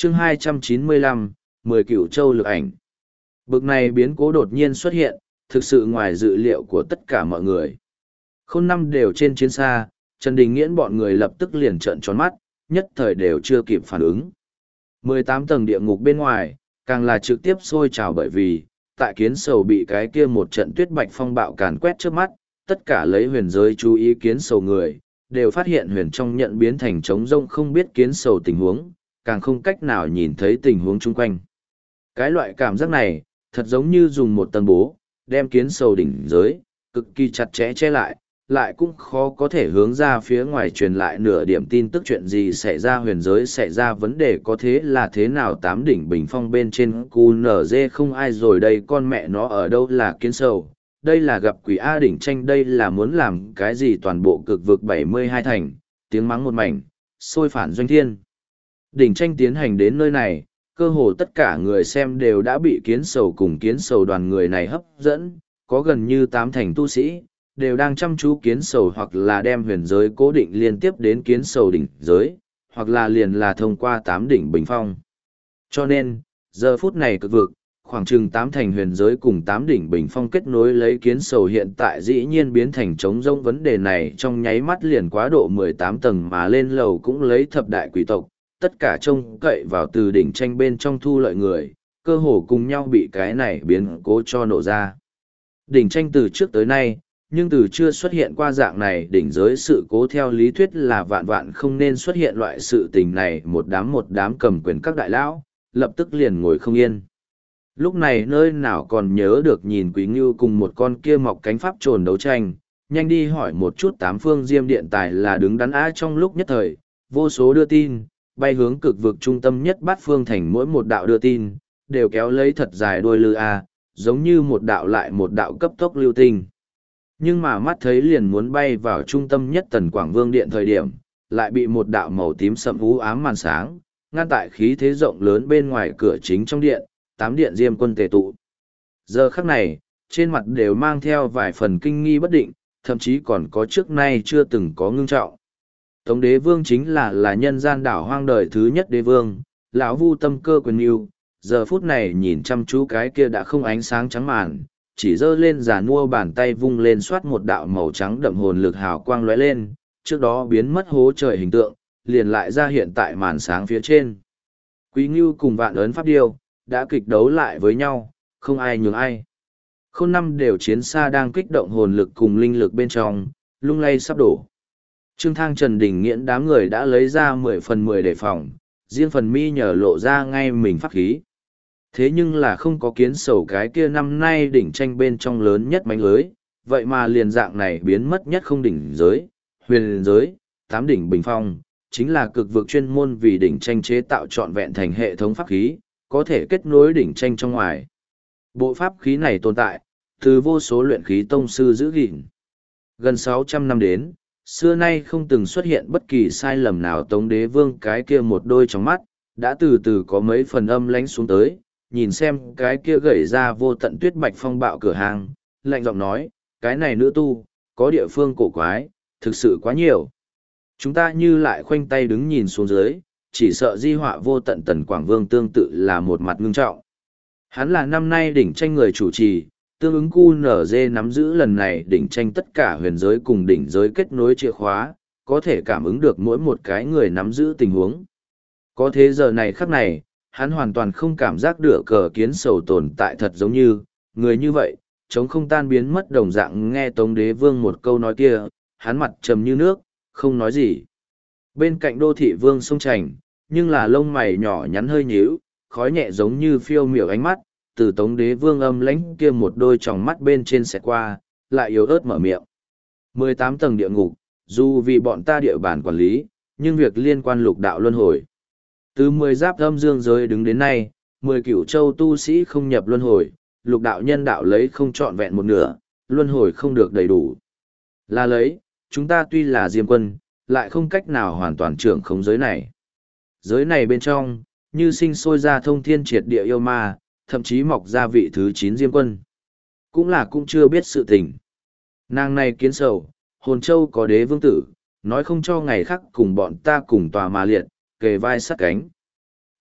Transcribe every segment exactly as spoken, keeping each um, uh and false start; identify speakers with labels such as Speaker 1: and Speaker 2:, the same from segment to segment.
Speaker 1: chương hai trăm chín mươi lăm, mười cửu châu lực ảnh. Bực này biến cố đột nhiên xuất hiện, thực sự ngoài dự liệu của tất cả mọi người. Khôn năm đều trên chiến xa, Trần Đình Nghiễn bọn người lập tức liền trợn tròn mắt, nhất thời đều chưa kịp phản ứng. mười tám tầng địa ngục bên ngoài, càng là trực tiếp sôi trào bởi vì, tại kiến sầu bị cái kia một trận tuyết bạch phong bạo càn quét trước mắt, tất cả lấy huyền giới chú ý kiến sầu người, đều phát hiện huyền trong nhận biến thành trống rông không biết kiến sầu tình huống, càng không cách nào nhìn thấy tình huống chung quanh. Cái loại cảm giác này, thật giống như dùng một tầng bố, đem kiến sầu đỉnh giới, cực kỳ chặt chẽ che lại, lại cũng khó có thể hướng ra phía ngoài truyền lại nửa điểm tin tức chuyện gì xảy ra huyền giới xảy ra vấn đề có thế là thế nào tám đỉnh bình phong bên trên cu nở dê không ai rồi đây con mẹ nó ở đâu là kiến sầu, đây là gặp quỷ A đỉnh tranh đây là muốn làm cái gì toàn bộ cực vực bảy mươi hai thành, tiếng mắng một mảnh, sôi phản doanh thiên. Đỉnh tranh tiến hành đến nơi này, cơ hồ tất cả người xem đều đã bị kiến sầu cùng kiến sầu đoàn người này hấp dẫn, có gần như tám thành tu sĩ, đều đang chăm chú kiến sầu hoặc là đem huyền giới cố định liên tiếp đến kiến sầu đỉnh giới, hoặc là liền là thông qua tám đỉnh bình phong. Cho nên, giờ phút này cực vực, khoảng chừng tám thành huyền giới cùng tám đỉnh bình phong kết nối lấy kiến sầu hiện tại dĩ nhiên biến thành trống rỗng vấn đề này trong nháy mắt liền quá độ mười tám tầng mà lên lầu cũng lấy thập đại quỷ tộc, tất cả trông cậy vào từ đỉnh tranh bên trong thu lợi người, cơ hồ cùng nhau bị cái này biến cố cho nổ ra. Đỉnh tranh từ trước tới nay, nhưng từ chưa xuất hiện qua dạng này đỉnh giới sự cố theo lý thuyết là vạn vạn không nên xuất hiện loại sự tình này một đám một đám cầm quyền các đại lão, lập tức liền ngồi không yên. Lúc này nơi nào còn nhớ được nhìn Quý Ngưu cùng một con kia mọc cánh pháp trồn đấu tranh, nhanh đi hỏi một chút tám phương diêm điện tài là đứng đắn á trong lúc nhất thời, vô số đưa tin, bay hướng cực vực trung tâm nhất bát phương thành mỗi một đạo đưa tin, đều kéo lấy thật dài đuôi lư A, giống như một đạo lại một đạo cấp tốc lưu tinh. Nhưng mà mắt thấy liền muốn bay vào trung tâm nhất tần Quảng Vương Điện thời điểm, lại bị một đạo màu tím sậm u ám màn sáng, ngăn tại khí thế rộng lớn bên ngoài cửa chính trong điện, tám điện diêm quân tề tụ. Giờ khắc này, trên mặt đều mang theo vài phần kinh nghi bất định, thậm chí còn có trước nay chưa từng có ngưng trọng. Tống đế vương chính là là nhân gian đảo hoang đời thứ nhất đế vương, lão vu tâm cơ quyền yêu, giờ phút này nhìn chăm chú cái kia đã không ánh sáng trắng màn, chỉ giơ lên giả nua bàn tay vung lên xoát một đạo màu trắng đậm hồn lực hào quang lóe lên, trước đó biến mất hố trời hình tượng, liền lại ra hiện tại màn sáng phía trên. Quý Ngưu cùng vạn ấn pháp điêu, đã kịch đấu lại với nhau, không ai nhường ai. Khôn năm đều chiến xa đang kích động hồn lực cùng linh lực bên trong, lung lay sắp đổ. Trương Thang Trần Đình Nghiễn đám người đã lấy ra mười phần mười đề phòng, riêng phần mi nhờ lộ ra ngay mình pháp khí. Thế nhưng là không có kiến sầu cái kia năm nay đỉnh tranh bên trong lớn nhất mánh lưới, vậy mà liền dạng này biến mất nhất không đỉnh giới, huyền giới, tám đỉnh bình phong, chính là cực vực chuyên môn vì đỉnh tranh chế tạo trọn vẹn thành hệ thống pháp khí, có thể kết nối đỉnh tranh trong ngoài. Bộ pháp khí này tồn tại, từ vô số luyện khí tông sư giữ gìn. Gần sáu trăm năm đến, xưa nay không từng xuất hiện bất kỳ sai lầm nào Tống đế vương cái kia một đôi trong mắt, đã từ từ có mấy phần âm lánh xuống tới, nhìn xem cái kia gầy ra vô tận tuyết bạch phong bạo cửa hàng, lạnh giọng nói, cái này nữ tu, có địa phương cổ quái, thực sự quá nhiều. Chúng ta như lại khoanh tay đứng nhìn xuống dưới, chỉ sợ di họa vô tận tần Quảng Vương tương tự là một mặt ngưng trọng. Hắn là năm nay đỉnh tranh người chủ trì, tương ứng cu nở dê nắm giữ lần này đỉnh tranh tất cả huyền giới cùng đỉnh giới kết nối chìa khóa, có thể cảm ứng được mỗi một cái người nắm giữ tình huống. Có thế giờ này khắc này, hắn hoàn toàn không cảm giác được cờ kiến sầu tồn tại thật giống như, người như vậy, chống không tan biến mất đồng dạng nghe Tống đế vương một câu nói kia, hắn mặt trầm như nước, không nói gì. Bên cạnh đô thị vương sông Trành, nhưng là lông mày nhỏ nhắn hơi nhíu, khói nhẹ giống như phiêu miểu ánh mắt, từ Tống đế vương âm lãnh kia một đôi tròng mắt bên trên xẹt qua, lại yếu ớt mở miệng. mười tám tầng địa ngục, dù vì bọn ta địa bàn quản lý, nhưng việc liên quan lục đạo luân hồi. Từ mười giáp âm dương giới đứng đến nay, mười cửu châu tu sĩ không nhập luân hồi, lục đạo nhân đạo lấy không trọn vẹn một nửa, luân hồi không được đầy đủ. Là lấy, chúng ta tuy là diêm quân, lại không cách nào hoàn toàn trưởng khống giới này. Giới này bên trong, như sinh sôi ra thông thiên triệt địa yêu ma, thậm chí mọc ra vị thứ chín diêm quân. Cũng là cũng chưa biết sự tình. Nàng này kiến sầu, hồn châu có đế vương tử, nói không cho ngày khác cùng bọn ta cùng tòa mà liệt, kề vai sát cánh.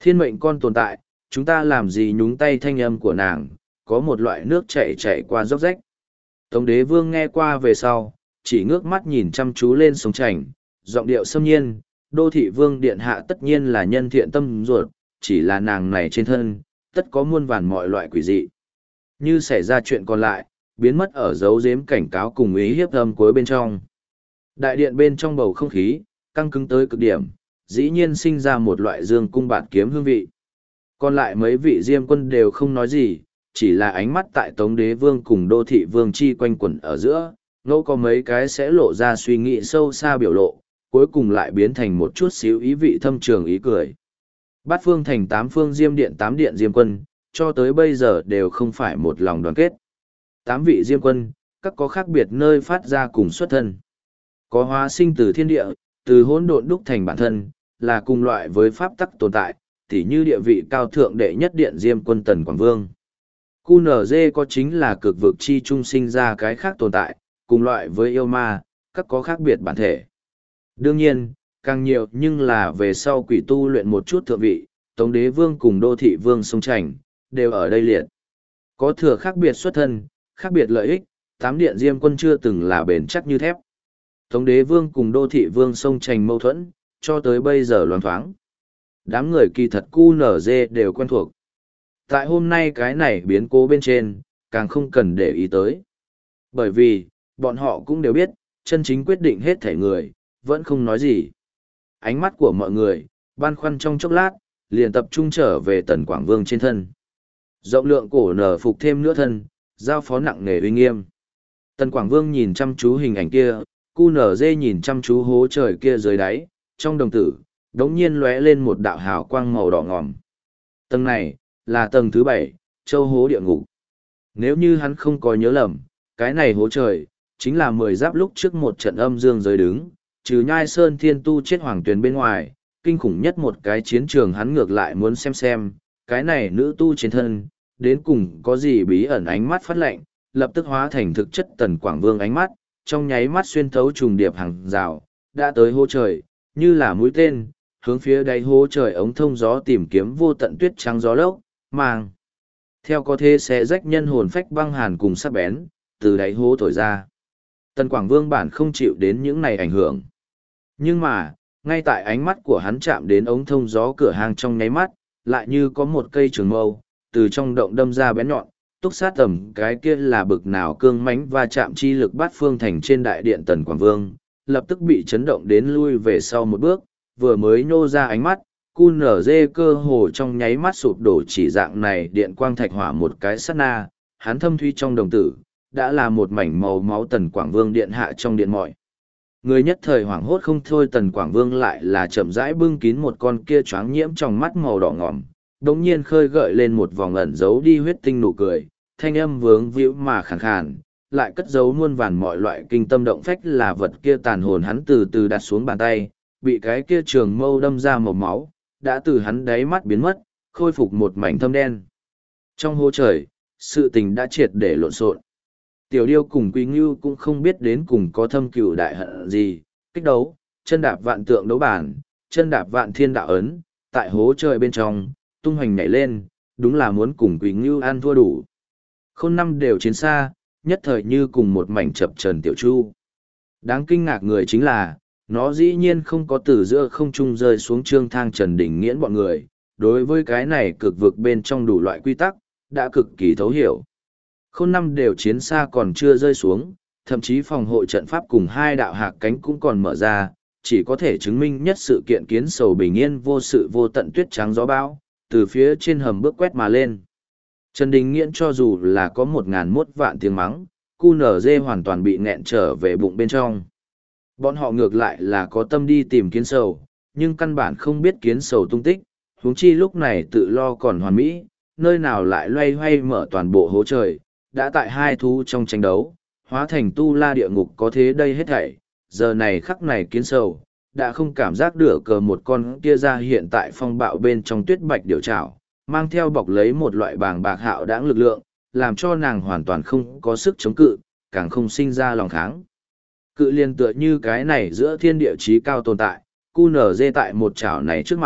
Speaker 1: Thiên mệnh con tồn tại, chúng ta làm gì nhúng tay thanh âm của nàng, có một loại nước chảy chảy qua dốc rách. Tống đế vương nghe qua về sau, chỉ ngước mắt nhìn chăm chú lên sông Trành, giọng điệu xâm nhiên, đô thị vương điện hạ tất nhiên là nhân thiện tâm ruột, chỉ là nàng này trên thân, tất có muôn vàn mọi loại quỷ dị. Như xảy ra chuyện còn lại, biến mất ở dấu giếm cảnh cáo cùng ý hiếp âm cuối bên trong. Đại điện bên trong bầu không khí, căng cứng tới cực điểm, dĩ nhiên sinh ra một loại dương cung bạt kiếm hương vị. Còn lại mấy vị diêm quân đều không nói gì, chỉ là ánh mắt tại Tống đế vương cùng đô thị vương chi quanh quẩn ở giữa, ngẫu có mấy cái sẽ lộ ra suy nghĩ sâu xa biểu lộ, cuối cùng lại biến thành một chút xíu ý vị thâm trường ý cười. Bát phương thành tám phương diêm điện tám điện diêm quân, cho tới bây giờ đều không phải một lòng đoàn kết. Tám vị diêm quân, các có khác biệt nơi phát ra cùng xuất thân. Có hóa sinh từ thiên địa, từ hỗn độn đúc thành bản thân, là cùng loại với pháp tắc tồn tại, tỉ như địa vị cao thượng đệ nhất điện diêm quân Tần Quảng Vương. quy en giê có chính là cực vực chi trung sinh ra cái khác tồn tại, cùng loại với yêu ma, các có khác biệt bản thể. Đương nhiên, càng nhiều nhưng là về sau quỷ tu luyện một chút thượng vị, Tống đế vương cùng đô thị vương sông Trành, đều ở đây liệt. Có thừa khác biệt xuất thân, khác biệt lợi ích, tám điện diêm quân chưa từng là bền chắc như thép. Tống đế vương cùng đô thị vương sông Trành mâu thuẫn, cho tới bây giờ loáng thoáng. Đám người kỳ thật quy en giê đều quen thuộc. Tại hôm nay cái này biến cố bên trên, càng không cần để ý tới. Bởi vì, bọn họ cũng đều biết, chân chính quyết định hết thể người, vẫn không nói gì. Ánh mắt của mọi người, băn khoăn trong chốc lát, liền tập trung trở về Tần Quảng Vương trên thân. Rộng lượng cổ nở phục thêm nữa thân, giao phó nặng nề uy nghiêm. Tần Quảng Vương nhìn chăm chú hình ảnh kia, quy en giê nhìn chăm chú hố trời kia dưới đáy, trong đồng tử, đống nhiên lóe lên một đạo hào quang màu đỏ ngòm. Tầng này, là tầng thứ bảy, châu hố địa ngục. Nếu như hắn không có nhớ lầm, cái này hố trời, chính là mười giáp lúc trước một trận âm dương giới đứng, trừ nhai sơn thiên tu chết hoàng tuyền bên ngoài, kinh khủng nhất một cái chiến trường hắn ngược lại muốn xem xem, cái này nữ tu trên thân, đến cùng có gì bí ẩn. Ánh mắt phát lạnh, lập tức hóa thành thực chất Tần Quảng Vương ánh mắt, trong nháy mắt xuyên thấu trùng điệp hàng rào, đã tới hố trời, như là mũi tên, hướng phía đáy hố trời ống thông gió tìm kiếm vô tận tuyết trắng gió lốc, mang. Theo có thể sẽ rách nhân hồn phách băng hàn cùng sắc bén, từ đáy hố thổi ra. Tần Quảng Vương bản không chịu đến những này ảnh hưởng. Nhưng mà, ngay tại ánh mắt của hắn chạm đến ống thông gió cửa hàng trong nháy mắt, lại như có một cây trường mâu, từ trong động đâm ra bén nhọn, túc sát tầm cái kia là bực nào cương mãnh và chạm chi lực bát phương thành trên đại điện Tần Quảng Vương, lập tức bị chấn động đến lui về sau một bước, vừa mới nhô ra ánh mắt, quy en giê cơ hồ trong nháy mắt sụp đổ chỉ dạng này điện quang thạch hỏa một cái sát na, hắn thâm thuy trong đồng tử, đã là một mảnh màu máu Tần Quảng Vương điện hạ trong điện mọi. Người nhất thời hoảng hốt không thôi, Tần Quảng Vương lại là chậm rãi bưng kín một con kia choáng nhiễm trong mắt màu đỏ ngòm, đống nhiên khơi gợi lên một vòng ẩn giấu đi huyết tinh nụ cười, thanh âm vướng víu mà khàn khàn, lại cất giấu muôn vàn mọi loại kinh tâm động phách là vật kia tàn hồn hắn từ từ đặt xuống bàn tay, bị cái kia trường mâu đâm ra màu máu, đã từ hắn đáy mắt biến mất, khôi phục một mảnh thâm đen. Trong hố trời, sự tình đã triệt để lộn xộn. Tiểu Điêu cùng Quý Ngưu cũng không biết đến cùng có thâm cừu đại hận gì, kích đấu, chân đạp vạn tượng đấu bản, chân đạp vạn thiên đạo ấn, tại hố trời bên trong, tung hoành nhảy lên, đúng là muốn cùng Quý Ngưu ăn thua đủ. Khôn năm đều chiến xa, nhất thời như cùng một mảnh chập trần tiểu chu. Đáng kinh ngạc người chính là, nó dĩ nhiên không có từ giữa không trung rơi xuống trương thang trần đỉnh nghiễn bọn người, đối với cái này cực vực bên trong đủ loại quy tắc, đã cực kỳ thấu hiểu. Khôn năm đều chiến xa còn chưa rơi xuống, thậm chí phòng hộ trận pháp cùng hai đạo hạc cánh cũng còn mở ra, chỉ có thể chứng minh nhất sự kiện kiến sầu bình yên vô sự vô tận tuyết trắng gió bão, từ phía trên hầm bước quét mà lên. Trần Đình Nghiễn cho dù là có một ngàn mốt vạn tiếng mắng, quy en giê hoàn toàn bị nghẹn trở về bụng bên trong. Bọn họ ngược lại là có tâm đi tìm kiến sầu, nhưng căn bản không biết kiến sầu tung tích, huống chi lúc này tự lo còn hoàn mỹ, nơi nào lại loay hoay mở toàn bộ hố trời, đã tại hai thú trong tranh đấu, hóa thành tu la địa ngục có thế đây hết thảy, giờ này khắc này kiến sầu, đã không cảm giác được cờ một con kia ra hiện tại phong bạo bên trong tuyết bạch điều trảo, mang theo bọc lấy một loại bàng bạc hạo đãng lực lượng, làm cho nàng hoàn toàn không có sức chống cự, càng không sinh ra lòng kháng. Cự liên tựa như cái này giữa thiên địa chí cao tồn tại, quy en giê tại một chảo này trước mặt,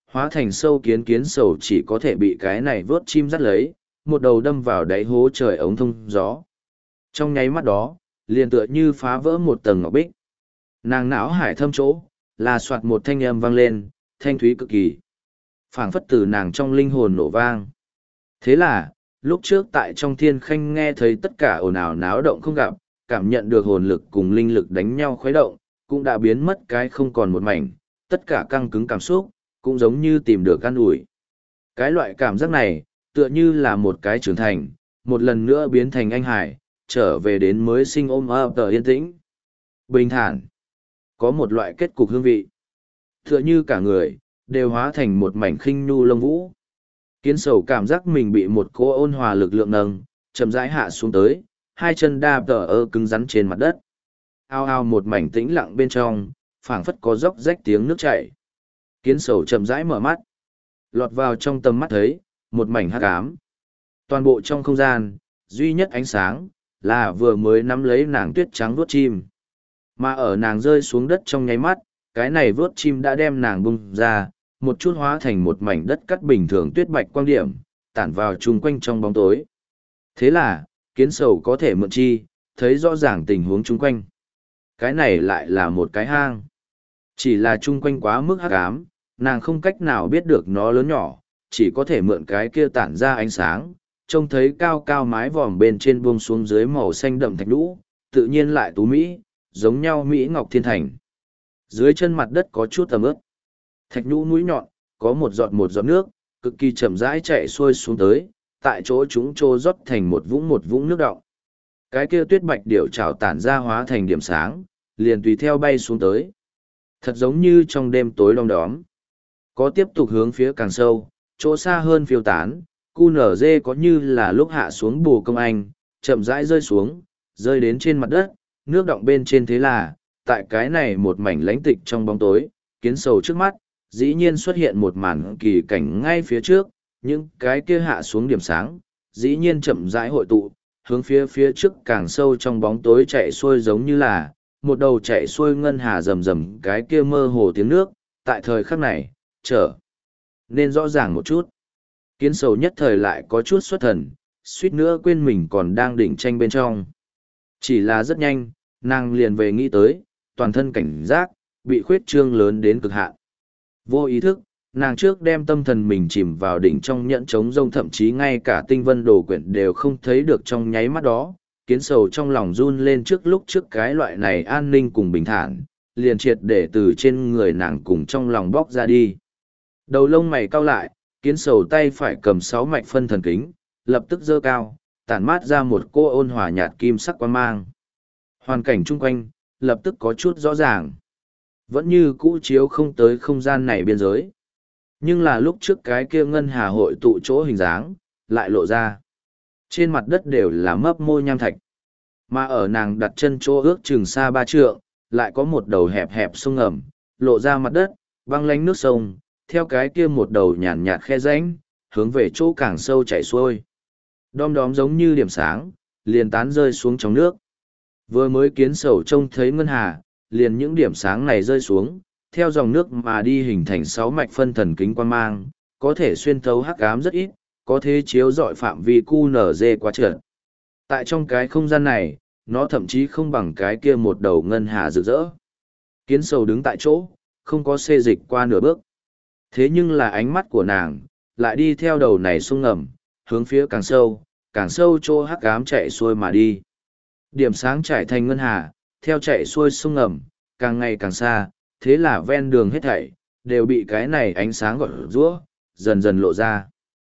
Speaker 1: hóa thành sâu kiến kiến sầu chỉ có thể bị cái này vớt chim dắt lấy, một đầu đâm vào đáy hố trời ống thông gió. Trong nháy mắt đó, liền tựa như phá vỡ một tầng ngọc bích. Nàng não hải thâm chỗ, là soạt một thanh âm vang lên, thanh thúy cực kỳ. Phảng phất từ nàng trong linh hồn nổ vang. Thế là, lúc trước tại trong thiên khanh nghe thấy tất cả ồn ào náo động không gặp, cảm nhận được hồn lực cùng linh lực đánh nhau khuấy động, cũng đã biến mất cái không còn một mảnh, tất cả căng cứng cảm xúc, cũng giống như tìm được căn ủi. Cái loại cảm giác này, tựa như là một cái trưởng thành, một lần nữa biến thành anh hải, trở về đến mới sinh ôm ấp tờ yên tĩnh. Bình thản, có một loại kết cục hương vị. Tựa như cả người, đều hóa thành một mảnh khinh nhu lông vũ. Kiến sầu cảm giác mình bị một cô ôn hòa lực lượng nâng, chậm rãi hạ xuống tới, hai chân đa tờ ơ cứng rắn trên mặt đất. Ao ao một mảnh tĩnh lặng bên trong, phảng phất có róc rách tiếng nước chảy. Kiến sầu chậm rãi mở mắt, lọt vào trong tầm mắt thấy, một mảnh hắc ám. Toàn bộ trong không gian, duy nhất ánh sáng, là vừa mới nắm lấy nàng tuyết trắng vuốt chim. Mà ở nàng rơi xuống đất trong nháy mắt, cái này vuốt chim đã đem nàng bung ra, một chút hóa thành một mảnh đất cắt bình thường tuyết bạch quang điểm, tản vào chung quanh trong bóng tối. Thế là, kiến sầu có thể mượn chi, thấy rõ ràng tình huống chung quanh. Cái này lại là một cái hang. Chỉ là chung quanh quá mức hắc ám, nàng không cách nào biết được nó lớn nhỏ, chỉ có thể mượn cái kia tản ra ánh sáng, trông thấy cao cao mái vòm bên trên buông xuống dưới màu xanh đậm thạch lũ, tự nhiên lại tú mỹ, giống nhau Mỹ Ngọc Thiên Thành. Dưới chân mặt đất có chút tầm ướp. Thạch nhũ mũi nhọn, có một giọt một giọt nước, cực kỳ chậm rãi chạy xuôi xuống tới, tại chỗ chúng trô rót thành một vũng một vũng nước đọng. Cái kia tuyết bạch điểu trảo tản ra hóa thành điểm sáng, liền tùy theo bay xuống tới. Thật giống như trong đêm tối đom đóm. Có tiếp tục hướng phía càng sâu, chỗ xa hơn phiêu tán, cu nở dê có như là lúc hạ xuống bù công anh, chậm rãi rơi xuống, rơi đến trên mặt đất, nước đọng bên trên thế là, tại cái này một mảnh lãnh tịch trong bóng tối, kiến sầu trước mắt, dĩ nhiên xuất hiện một màn kỳ cảnh ngay phía trước, những cái kia hạ xuống điểm sáng, dĩ nhiên chậm rãi hội tụ, hướng phía phía trước càng sâu trong bóng tối chạy xuôi giống như là, một đầu chạy xuôi ngân hà rầm rầm cái kia mơ hồ tiếng nước, tại thời khắc này, trở nên rõ ràng một chút. Kiến sầu nhất thời lại có chút xuất thần, suýt nữa quên mình còn đang đỉnh tranh bên trong. Chỉ là rất nhanh, nàng liền về nghĩ tới, toàn thân cảnh giác, bị khuyết trương lớn đến cực hạn. Vô ý thức, nàng trước đem tâm thần mình chìm vào đỉnh trong nhẫn trống rông, thậm chí ngay cả tinh vân đồ quyển đều không thấy được trong nháy mắt đó. Kiến sầu trong lòng run lên trước lúc trước cái loại này an ninh cùng bình thản, liền triệt để từ trên người nàng cùng trong lòng bóc ra đi. Đầu lông mày cau lại, kiến sầu tay phải cầm sáu mạch phân thần kính, lập tức giơ cao, tản mát ra một cô ôn hòa nhạt kim sắc quang mang. Hoàn cảnh chung quanh, lập tức có chút rõ ràng. Vẫn như cũ chiếu không tới không gian này biên giới. Nhưng là lúc trước cái kia ngân hà hội tụ chỗ hình dáng, lại lộ ra. Trên mặt đất đều là mấp mô nham thạch. Mà ở nàng đặt chân chỗ ước chừng xa ba trượng, lại có một đầu hẹp hẹp sông ngầm, lộ ra mặt đất, băng lánh nước sông, theo cái kia một đầu nhàn nhạt khe rãnh, hướng về chỗ càng sâu chảy xuôi. Đom đóm giống như điểm sáng, liền tán rơi xuống trong nước. Vừa mới kiến sầu trông thấy ngân hà, liền những điểm sáng này rơi xuống, theo dòng nước mà đi hình thành sáu mạch phân thần kính quang mang, có thể xuyên thấu hắc ám rất ít, có thể chiếu rọi phạm vi cu nở dê quá trượt. Tại trong cái không gian này, nó thậm chí không bằng cái kia một đầu ngân hà rực rỡ. Kiến sầu đứng tại chỗ, không có xê dịch qua nửa bước. Thế nhưng là ánh mắt của nàng, lại đi theo đầu này sông ngầm, hướng phía càng sâu, càng sâu chỗ hắc ám chạy xuôi mà đi. Điểm sáng trải thành ngân hà, theo chạy xuôi sông ngầm, càng ngày càng xa, thế là ven đường hết thảy, đều bị cái này ánh sáng gọt rũa, dần dần lộ ra.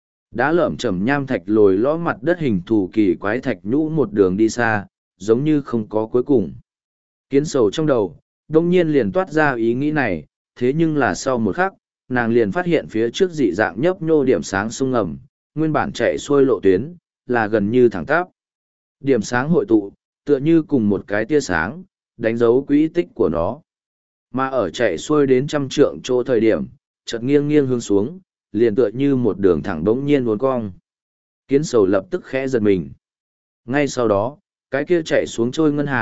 Speaker 1: Đá lởm chởm nham thạch lồi lõm mặt đất hình thù kỳ quái thạch nhũ một đường đi xa, giống như không có cuối cùng. Kiến sầu trong đầu, đông nhiên liền toát ra ý nghĩ này, thế nhưng là sau một khắc, nàng liền phát hiện phía trước dị dạng nhấp nhô điểm sáng sông ngầm, nguyên bản chạy xuôi lộ tuyến, là gần như thẳng tắp. Điểm sáng hội tụ, tựa như cùng một cái tia sáng, đánh dấu quỹ tích của nó. Mà ở chạy xuôi đến trăm trượng chỗ thời điểm, chợt nghiêng nghiêng hướng xuống, liền tựa như một đường thẳng bỗng nhiên uốn cong. Kiến sầu lập tức khẽ giật mình. Ngay sau đó, cái kia chạy xuống trôi ngân hà,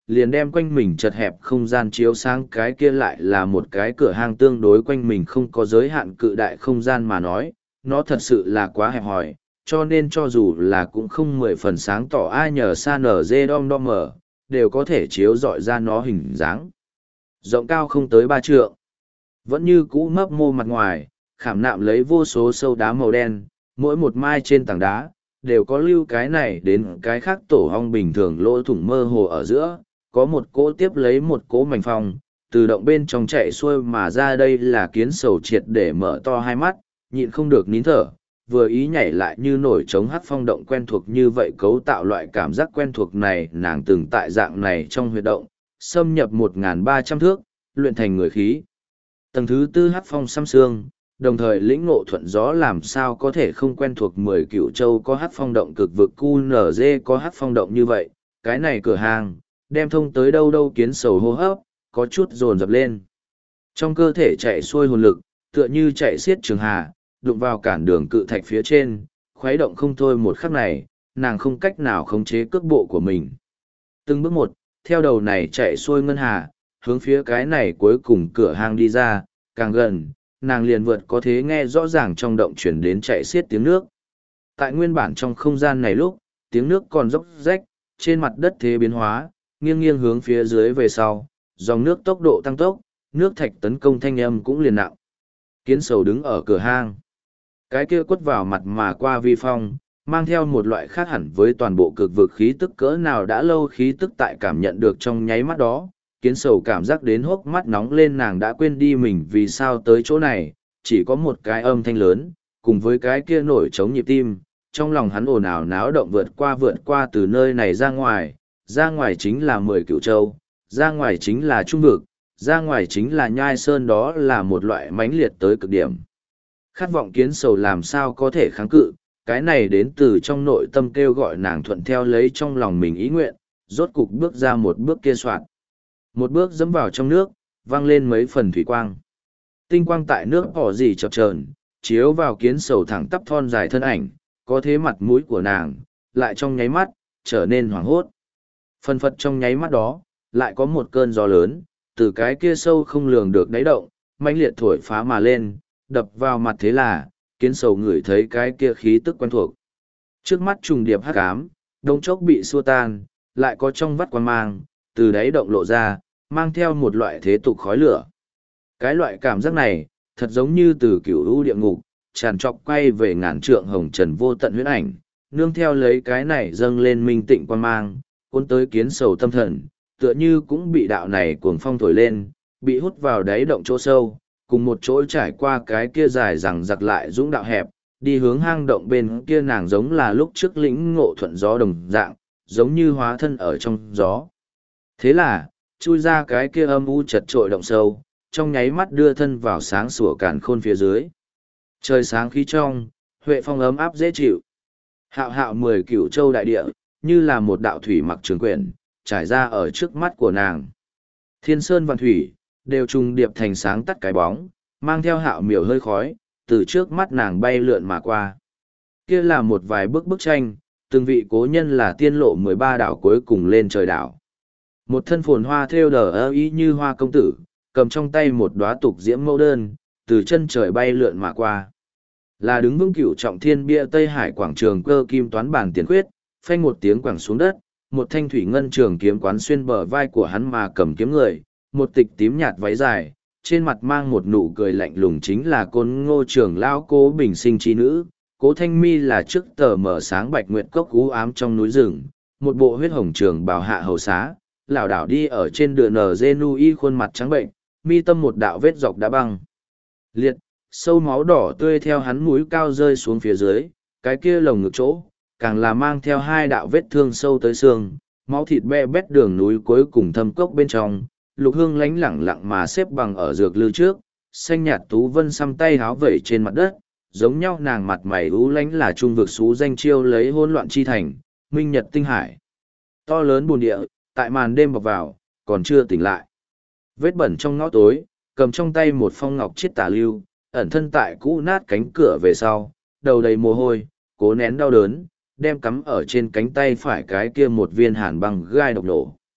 Speaker 1: liền đem quanh mình chật hẹp không gian chiếu sáng, cái kia lại là một cái cửa hang tương đối quanh mình không có giới hạn cự đại không gian mà nói, nó thật sự là quá hẹp hòi, cho nên cho dù là cũng không mười phần sáng tỏ ai nhờ xa nở dê đom đom mở, đều có thể chiếu dọi ra nó hình dáng. Rộng cao không tới ba trượng, vẫn như cũ mấp mô mặt ngoài, khảm nạm lấy vô số sâu đá màu đen, mỗi một mai trên tảng đá, đều có lưu cái này đến cái khác tổ hong bình thường lỗ thủng mơ hồ ở giữa, có một cỗ tiếp lấy một cỗ mảnh phong, từ động bên trong chạy xuôi mà ra. Đây là kiến sầu triệt để mở to hai mắt, nhịn không được nín thở, vừa ý nhảy lại như nổi trống hắc phong động quen thuộc như vậy cấu tạo loại cảm giác quen thuộc này nàng từng tại dạng này trong huyệt động, xâm nhập một nghìn ba trăm thước, luyện thành người khí. Tầng thứ tư hắc phong xăm xương, đồng thời lĩnh ngộ thuận gió làm sao có thể không quen thuộc mười cựu châu có hắc phong động cực vực cu nở dê có hắc phong động như vậy, cái này cửa hàng, đem thông tới đâu đâu kiến sầu hô hấp, có chút dồn dập lên. Trong cơ thể chạy xuôi hồn lực, tựa như chạy xiết trường hà, đụng vào cản đường cự thạch phía trên, khuấy động không thôi một khắc này, nàng không cách nào khống chế cước bộ của mình. Từng bước một, theo đầu này chạy xuôi ngân hà, hướng phía cái này cuối cùng cửa hang đi ra, càng gần, nàng liền vượt có thể nghe rõ ràng trong động chuyển đến chạy xiết tiếng nước. Tại nguyên bản trong không gian này lúc, tiếng nước còn dốc rách, trên mặt đất thế biến hóa, nghiêng nghiêng hướng phía dưới về sau, dòng nước tốc độ tăng tốc, nước thạch tấn công thanh âm cũng liền nặng. Kiến sầu đứng ở cửa hang. Cái kia quất vào mặt mà qua vi phong, mang theo một loại khác hẳn với toàn bộ cực vực khí tức cỡ nào đã lâu khí tức tại cảm nhận được trong nháy mắt đó. Kiến sầu cảm giác đến hốc mắt nóng lên, nàng đã quên đi mình vì sao tới chỗ này, chỉ có một cái âm thanh lớn, cùng với cái kia nổi trống nhịp tim, trong lòng hắn ồn ào náo động vượt qua vượt qua từ nơi này ra ngoài, ra ngoài chính là mười cựu châu, ra ngoài chính là trung vực, ra ngoài chính là nhai sơn, đó là một loại mãnh liệt tới cực điểm. Khát vọng kiến sầu làm sao có thể kháng cự, cái này đến từ trong nội tâm kêu gọi nàng thuận theo lấy trong lòng mình ý nguyện, rốt cục bước ra một bước kia soạn. Một bước dẫm vào trong nước, văng lên mấy phần thủy quang. Tinh quang tại nước bỏ dì chập chờn, chiếu vào kiến sầu thẳng tắp thon dài thân ảnh, có thế mặt mũi của nàng, lại trong nháy mắt, trở nên hoảng hốt. Phân phật trong nháy mắt đó, lại có một cơn gió lớn, từ cái kia sâu không lường được đáy động, mãnh liệt thổi phá mà lên, đập vào mặt, thế là, kiến sầu ngửi thấy cái kia khí tức quen thuộc. Trước mắt trùng điệp hắc ám, đông chốc bị xua tan, lại có trong vắt quan mang, từ đáy động lộ ra, mang theo một loại thế tục khói lửa. Cái loại cảm giác này, thật giống như từ cửu u địa ngục, tràn trọc quay về ngàn trượng hồng trần vô tận huyễn ảnh, nương theo lấy cái này dâng lên minh tịnh quan mang, cuốn tới kiến sầu tâm thần, tựa như cũng bị đạo này cuồng phong thổi lên, bị hút vào đáy động chỗ sâu, cùng một chỗ trải qua cái kia dài rằng giặc lại dũng đạo hẹp, đi hướng hang động bên kia. Nàng giống là lúc trước lĩnh ngộ thuận gió đồng dạng, giống như hóa thân ở trong gió. Thế là, chui ra cái kia âm u chật trội động sâu, trong nháy mắt đưa thân vào sáng sủa càn khôn phía dưới. Trời sáng khí trong, huệ phong ấm áp dễ chịu. Hạo hạo mười cửu châu đại địa, như là một đạo thủy mặc trường quyển, trải ra ở trước mắt của nàng. Thiên sơn vạn thủy, đều trùng điệp thành sáng tắt cái bóng, mang theo hạo miểu hơi khói, từ trước mắt nàng bay lượn mà qua. Kia là một vài bức bức tranh, từng vị cố nhân là tiên lộ mười ba đảo cuối cùng lên trời đảo. Một thân phồn hoa thêu đờ ơ ý như hoa công tử, cầm trong tay một đóa tục diễm mẫu đơn, từ chân trời bay lượn mà qua. Là đứng vững cửu trọng thiên bia Tây Hải quảng trường cơ kim toán bản tiền khuyết, phanh một tiếng quẳng xuống đất, một thanh thủy ngân trường kiếm quán xuyên bờ vai của hắn mà cầm kiếm người, một tịch tím nhạt váy dài, trên mặt mang một nụ cười lạnh lùng chính là Côn Ngô trưởng lão Cố Bình Sinh chi nữ. Cố Thanh Mi là trước tờ mở sáng bạch nguyệt cốc u ám trong núi rừng, một bộ huyết hồng trường bào hạ hầu xá, lảo đảo đi ở trên đường nở dê nu y, khuôn mặt trắng bệnh, mi tâm một đạo vết dọc đã băng liệt, sâu máu đỏ tươi theo hắn mũi cao rơi xuống phía dưới, cái kia lồng ngực chỗ, càng là mang theo hai đạo vết thương sâu tới xương, máu thịt be bét đường núi cuối cùng thâm cốc bên trong, Lục Hương lánh lẳng lặng mà xếp bằng ở dược lư trước, xanh nhạt tú vân xăm tay háo vẩy trên mặt đất, giống nhau nàng mặt mày ú lánh là trung vực xú danh chiêu lấy hỗn loạn chi thành, minh nhật tinh hải. To lớn buồn địa, tại màn đêm bọc vào, còn chưa tỉnh lại. Vết bẩn trong ngõ tối, cầm trong tay một phong ngọc chiết tả lưu, ẩn thân tại cũ nát cánh cửa về sau, đầu đầy mồ hôi, cố nén đau đớn, đem cắm ở trên cánh tay phải cái kia một viên hàn băng gai độc nổ.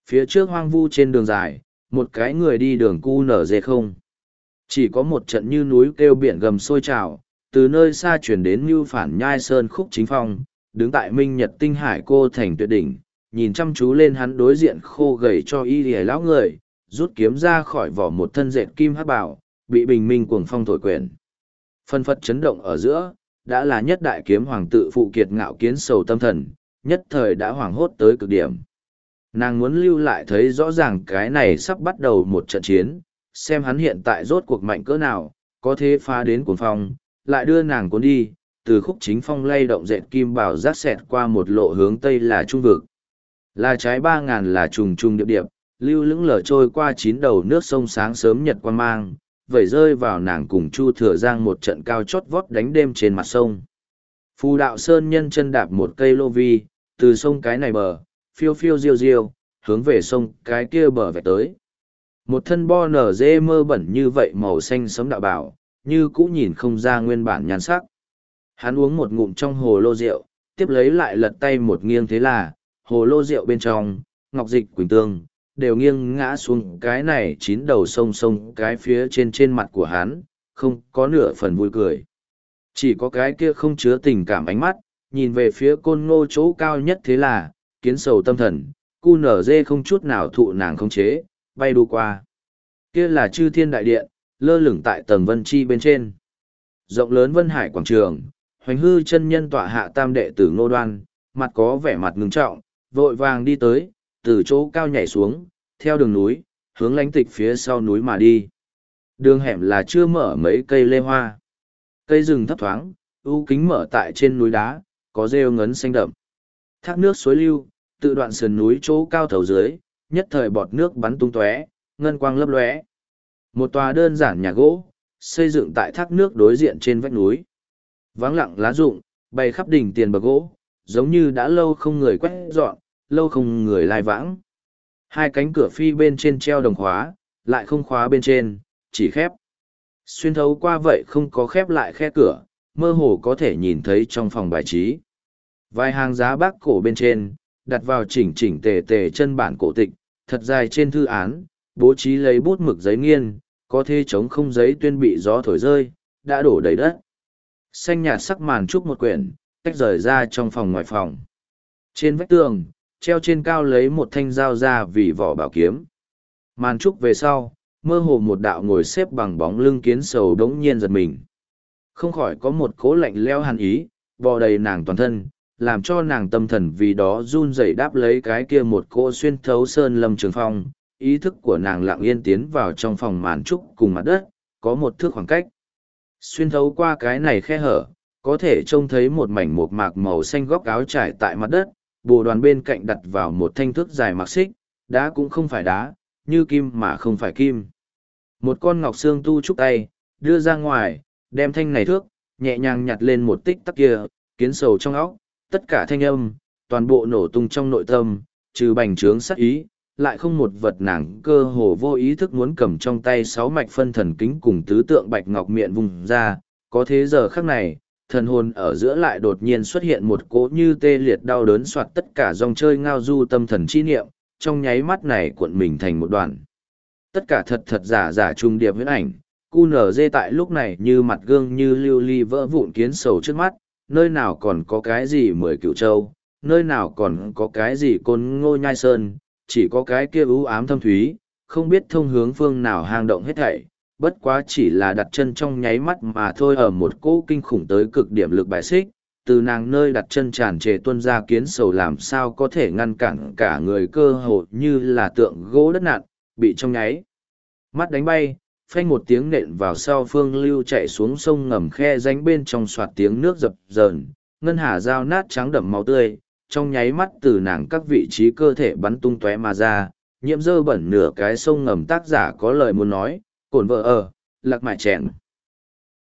Speaker 1: Phía trước hoang vu trên đường dài, một cái người đi đường cu nở dê không. Chỉ có một trận như núi kêu biển gầm sôi trào, từ nơi xa chuyển đến mưu phản nhai sơn khúc chính phong, đứng tại minh nhật tinh hải cô thành tuyệt đỉnh, nhìn chăm chú lên hắn đối diện khô gầy cho y lìa lão người, rút kiếm ra khỏi vỏ một thân dệt kim hắc bảo, bị bình minh cuồng phong thổi quyển. Phân phật chấn động ở giữa, đã là nhất đại kiếm hoàng tự phụ kiệt ngạo kiến sầu tâm thần, nhất thời đã hoảng hốt tới cực điểm. Nàng muốn lưu lại thấy rõ ràng cái này sắp bắt đầu một trận chiến, xem hắn hiện tại rốt cuộc mạnh cỡ nào, có thể phá đến cuồng phong, lại đưa nàng cuốn đi, từ khúc chính phong lay động dệt kim bảo rát xẹt qua một lộ hướng tây là trung vực. Là trái ba ngàn là trùng trùng điệp điệp, lưu lững lờ trôi qua chín đầu nước sông sáng sớm nhật quang mang, vẩy rơi vào nàng cùng Chu Thừa Giang một trận cao chót vót đánh đêm trên mặt sông. Phù đạo sơn nhân chân đạp một cây lô vi, từ sông cái này bờ, phiêu phiêu diêu diêu, hướng về sông cái kia bờ vạch tới. Một thân bo nở dê mơ bẩn như vậy màu xanh sấm đạo bảo, như cũ nhìn không ra nguyên bản nhan sắc. Hắn uống một ngụm trong hồ lô rượu, tiếp lấy lại lật tay một nghiêng thế là, hồ lô rượu bên trong, ngọc dịch quỳnh tương, đều nghiêng ngã xuống cái này chín đầu sông sông cái phía trên trên mặt của hắn, không có nửa phần vui cười. Chỉ có cái kia không chứa tình cảm ánh mắt, nhìn về phía côn ngô chỗ cao nhất thế là, kiến sầu tâm thần, cu nở dê không chút nào thụ nàng không chế, bay đu qua. Kia là chư thiên đại điện, lơ lửng tại tầng vân chi bên trên. Rộng lớn vân hải quảng trường, hoành hư chân nhân tọa hạ tam đệ tử Ngô Đoan, mặt có vẻ mặt ngưng trọng, vội vàng đi tới, từ chỗ cao nhảy xuống, theo đường núi, hướng lánh tịch phía sau núi mà đi. Đường hẻm là chưa mở mấy cây lê hoa. Cây rừng thấp thoáng, ưu kính mở tại trên núi đá, có rêu ngấn xanh đậm. Thác nước suối lưu, tự đoạn sườn núi chỗ cao thầu dưới, nhất thời bọt nước bắn tung tóe, ngân quang lấp lóe. Một tòa đơn giản nhà gỗ, xây dựng tại thác nước đối diện trên vách núi. Vắng lặng lá rụng, bày khắp đỉnh tiền bậc gỗ, giống như đã lâu không người quét dọn, lâu không người lai vãng. Hai cánh cửa phi bên trên treo đồng khóa, lại không khóa bên trên, chỉ khép. Xuyên thấu qua vậy không có khép lại khe cửa, mơ hồ có thể nhìn thấy trong phòng bài trí. Vài hàng giá bác cổ bên trên, đặt vào chỉnh chỉnh tề tề chân bản cổ tịch, thật dài trên thư án, bố trí lấy bút mực giấy nghiên, có thể chống không giấy tuyên bị gió thổi rơi, đã đổ đầy đất. Xanh nhạt sắc màn trúc một quyển, tách rời ra trong phòng ngoài phòng. Trên vách tường, treo trên cao lấy một thanh dao ra vì vỏ bảo kiếm. Màn trúc về sau, mơ hồ một đạo ngồi xếp bằng bóng lưng kiến sầu đống nhiên giật mình. Không khỏi có một cố lạnh leo hàn ý, bò đầy nàng toàn thân, làm cho nàng tâm thần vì đó run rẩy đáp lấy cái kia một cỗ xuyên thấu sơn lâm trường phong. Ý thức của nàng lặng yên tiến vào trong phòng màn trúc cùng mặt đất, có một thước khoảng cách. Xuyên thấu qua cái này khe hở, có thể trông thấy một mảnh một mạc màu xanh góc áo trải tại mặt đất, bồ đoàn bên cạnh đặt vào một thanh thước dài mặc xích, đá cũng không phải đá, như kim mà không phải kim. Một con ngọc xương tu trúc tay, đưa ra ngoài, đem thanh này thước, nhẹ nhàng nhặt lên một tích tắc kia, kiến sầu trong óc, tất cả thanh âm, toàn bộ nổ tung trong nội tâm, trừ bành trướng sát ý, lại không một vật nàng cơ hồ vô ý thức muốn cầm trong tay sáu mạch phân thần kính cùng tứ tượng bạch ngọc miệng vùng ra, có thế giờ khắc này, thần hồn ở giữa lại đột nhiên xuất hiện một cỗ như tê liệt đau đớn soạt tất cả dòng chơi ngao du tâm thần chi niệm, trong nháy mắt này cuộn mình thành một đoàn. Tất cả thật thật giả giả trùng điệp huyễn ảnh, cu nở dê tại lúc này như mặt gương như lưu ly vỡ vụn kiến sầu trước mắt, nơi nào còn có cái gì mười cựu châu, nơi nào còn có cái gì côn ngô nhai sơn, chỉ có cái kia u ám thâm thúy, không biết thông hướng phương nào hang động hết thảy, bất quá chỉ là đặt chân trong nháy mắt mà thôi ở một cỗ kinh khủng tới cực điểm lực bài xích, từ nàng nơi đặt chân tràn trề tuân ra kiến sầu làm sao có thể ngăn cản cả người cơ hồ như là tượng gỗ đất nặn, bị trong nháy mắt đánh bay, phanh một tiếng nện vào sau phương lưu chạy xuống sông ngầm khe rãnh bên trong soạt tiếng nước dập dờn, ngân hà dao nát trắng đậm máu tươi, trong nháy mắt từ nàng các vị trí cơ thể bắn tung tóe mà ra, nhiễm dơ bẩn nửa cái sông ngầm. Tác giả có lời muốn nói, cổn vợ ở, lạc mại chèn.